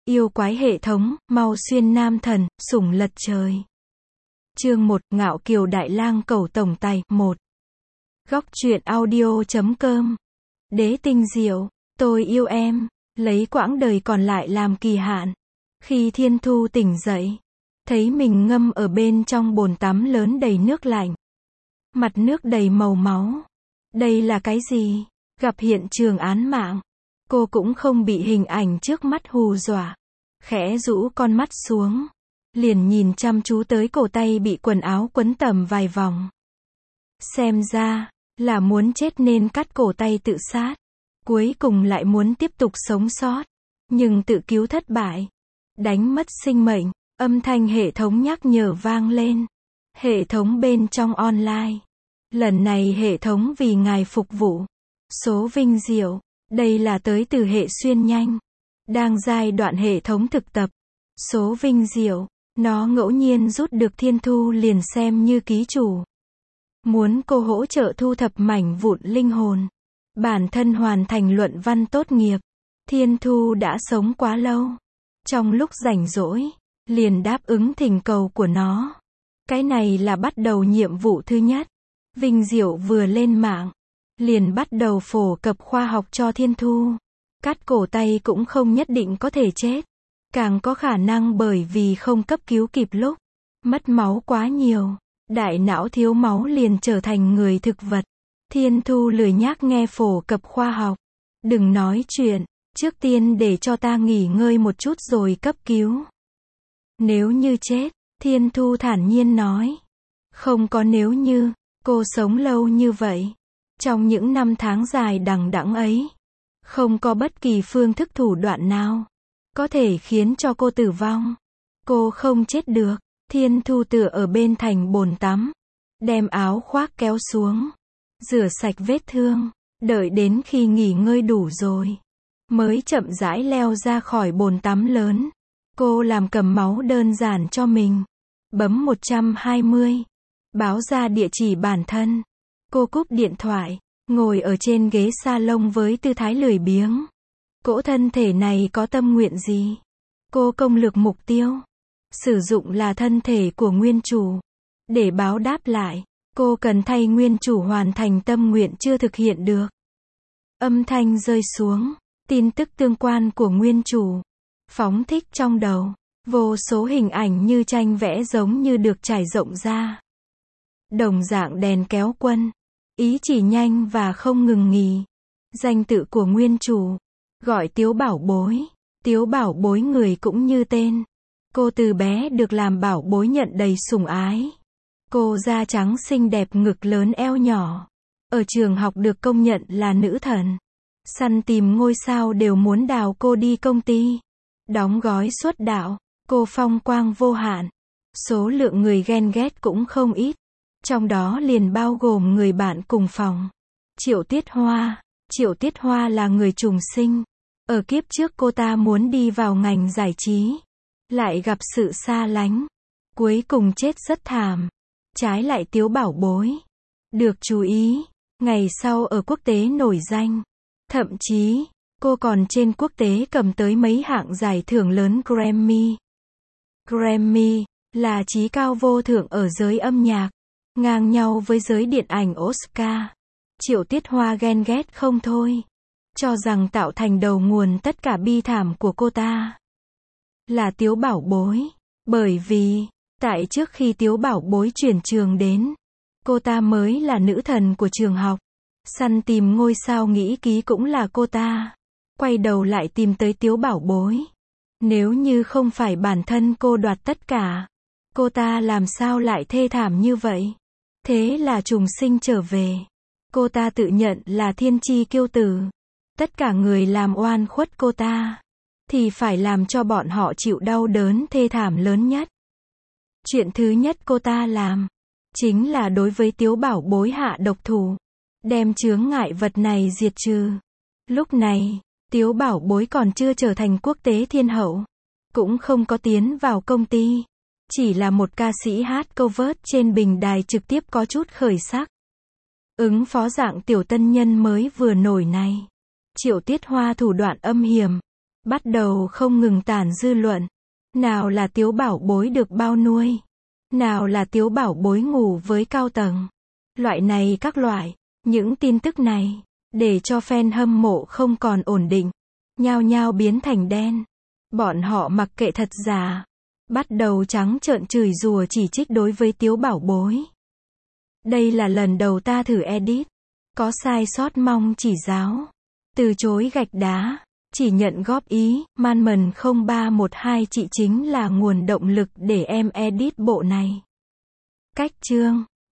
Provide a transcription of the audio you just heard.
Yêu quái hệ thống, mau xuyên nam thần, sủng lật trời. Chương 1, Ngạo Kiều Đại Lang cầu tổng tài, 1. Góc truyện audio.com. Đế tinh diệu, tôi yêu em, lấy quãng đời còn lại làm kỳ hạn. Khi Thiên Thu tỉnh dậy, thấy mình ngâm ở bên trong bồn tắm lớn đầy nước lạnh. Mặt nước đầy màu máu. Đây là cái gì? Gặp hiện trường án mạng. Cô cũng không bị hình ảnh trước mắt hù dọa. Khẽ rũ con mắt xuống. Liền nhìn chăm chú tới cổ tay bị quần áo quấn tầm vài vòng. Xem ra, là muốn chết nên cắt cổ tay tự sát. Cuối cùng lại muốn tiếp tục sống sót. Nhưng tự cứu thất bại. Đánh mất sinh mệnh. Âm thanh hệ thống nhắc nhở vang lên. Hệ thống bên trong online. Lần này hệ thống vì ngài phục vụ. Số vinh diệu. Đây là tới từ hệ xuyên nhanh. Đang giai đoạn hệ thống thực tập. Số vinh diệu. Nó ngẫu nhiên rút được Thiên Thu liền xem như ký chủ. Muốn cô hỗ trợ thu thập mảnh vụn linh hồn. Bản thân hoàn thành luận văn tốt nghiệp. Thiên Thu đã sống quá lâu. Trong lúc rảnh rỗi, liền đáp ứng thỉnh cầu của nó. Cái này là bắt đầu nhiệm vụ thứ nhất. Vinh diệu vừa lên mạng, liền bắt đầu phổ cập khoa học cho Thiên Thu. Cắt cổ tay cũng không nhất định có thể chết. Càng có khả năng bởi vì không cấp cứu kịp lúc. Mất máu quá nhiều. Đại não thiếu máu liền trở thành người thực vật. Thiên Thu lười nhác nghe phổ cập khoa học. Đừng nói chuyện. Trước tiên để cho ta nghỉ ngơi một chút rồi cấp cứu. Nếu như chết, Thiên Thu thản nhiên nói. Không có nếu như, cô sống lâu như vậy. Trong những năm tháng dài đằng đẵng ấy. Không có bất kỳ phương thức thủ đoạn nào. Có thể khiến cho cô tử vong. Cô không chết được. Thiên Thu tựa ở bên thành bồn tắm. Đem áo khoác kéo xuống. Rửa sạch vết thương. Đợi đến khi nghỉ ngơi đủ rồi. Mới chậm rãi leo ra khỏi bồn tắm lớn. Cô làm cầm máu đơn giản cho mình. Bấm 120. Báo ra địa chỉ bản thân. Cô cúp điện thoại. Ngồi ở trên ghế salon với tư thái lười biếng. Cỗ thân thể này có tâm nguyện gì? Cô công lược mục tiêu. Sử dụng là thân thể của nguyên chủ. Để báo đáp lại, cô cần thay nguyên chủ hoàn thành tâm nguyện chưa thực hiện được. Âm thanh rơi xuống. Tin tức tương quan của nguyên chủ. Phóng thích trong đầu. Vô số hình ảnh như tranh vẽ giống như được trải rộng ra. Đồng dạng đèn kéo quân. Ý chỉ nhanh và không ngừng nghỉ. Danh tự của nguyên chủ. Gọi Tiếu Bảo Bối. Tiếu Bảo Bối người cũng như tên. Cô từ bé được làm bảo bối nhận đầy sủng ái. Cô da trắng xinh đẹp ngực lớn eo nhỏ. Ở trường học được công nhận là nữ thần. Săn tìm ngôi sao đều muốn đào cô đi công ty. Đóng gói xuất đạo. Cô phong quang vô hạn. Số lượng người ghen ghét cũng không ít. Trong đó liền bao gồm người bạn cùng phòng. Triệu Tiết Hoa. Triệu Tiết Hoa là người trùng sinh. Ở kiếp trước cô ta muốn đi vào ngành giải trí. Lại gặp sự xa lánh. Cuối cùng chết rất thảm. Trái lại Tiếu Bảo Bối. Được chú ý. Ngày sau ở quốc tế nổi danh. Thậm chí, cô còn trên quốc tế cầm tới mấy hạng giải thưởng lớn Grammy. Grammy là chí cao vô thượng ở giới âm nhạc. Ngang nhau với giới điện ảnh Oscar. Triệu Tiết Hoa ghen ghét không thôi. Cho rằng tạo thành đầu nguồn tất cả bi thảm của cô ta. Là Tiếu Bảo Bối. Bởi vì, tại trước khi Tiếu Bảo Bối chuyển trường đến, cô ta mới là nữ thần của trường học. Săn tìm ngôi sao nghĩ ký cũng là cô ta. Quay đầu lại tìm tới Tiếu Bảo Bối. Nếu như không phải bản thân cô đoạt tất cả, cô ta làm sao lại thê thảm như vậy? Thế là trùng sinh trở về. Cô ta tự nhận là thiên chi kiêu tử. Tất cả người làm oan khuất cô ta, thì phải làm cho bọn họ chịu đau đớn thê thảm lớn nhất. Chuyện thứ nhất cô ta làm, chính là đối với Tiếu Bảo Bối hạ độc thủ. Đem chướng ngại vật này diệt trừ. Lúc này, Tiếu Bảo Bối còn chưa trở thành quốc tế thiên hậu. Cũng không có tiến vào công ty. Chỉ là một ca sĩ hát cover trên bình đài trực tiếp có chút khởi sắc. Ứng phó dạng tiểu tân nhân mới vừa nổi này. Triệu Tiết Hoa thủ đoạn âm hiểm. bắt đầu không ngừng tản dư luận. Nào là Tiếu Bảo Bối được bao nuôi? Nào là Tiếu Bảo Bối ngủ với cao tầng? Loại này các loại. Những tin tức này, để cho fan hâm mộ không còn ổn định, nhao nhao biến thành đen. Bọn họ mặc kệ thật giả, bắt đầu trắng trợn chửi rủa chỉ trích đối với Tiếu Bảo Bối. Đây là lần đầu ta thử edit, có sai sót mong chỉ giáo. Từ chối gạch đá, chỉ nhận góp ý. Manman 0312 chị chính là nguồn động lực để em edit bộ này. Cách chương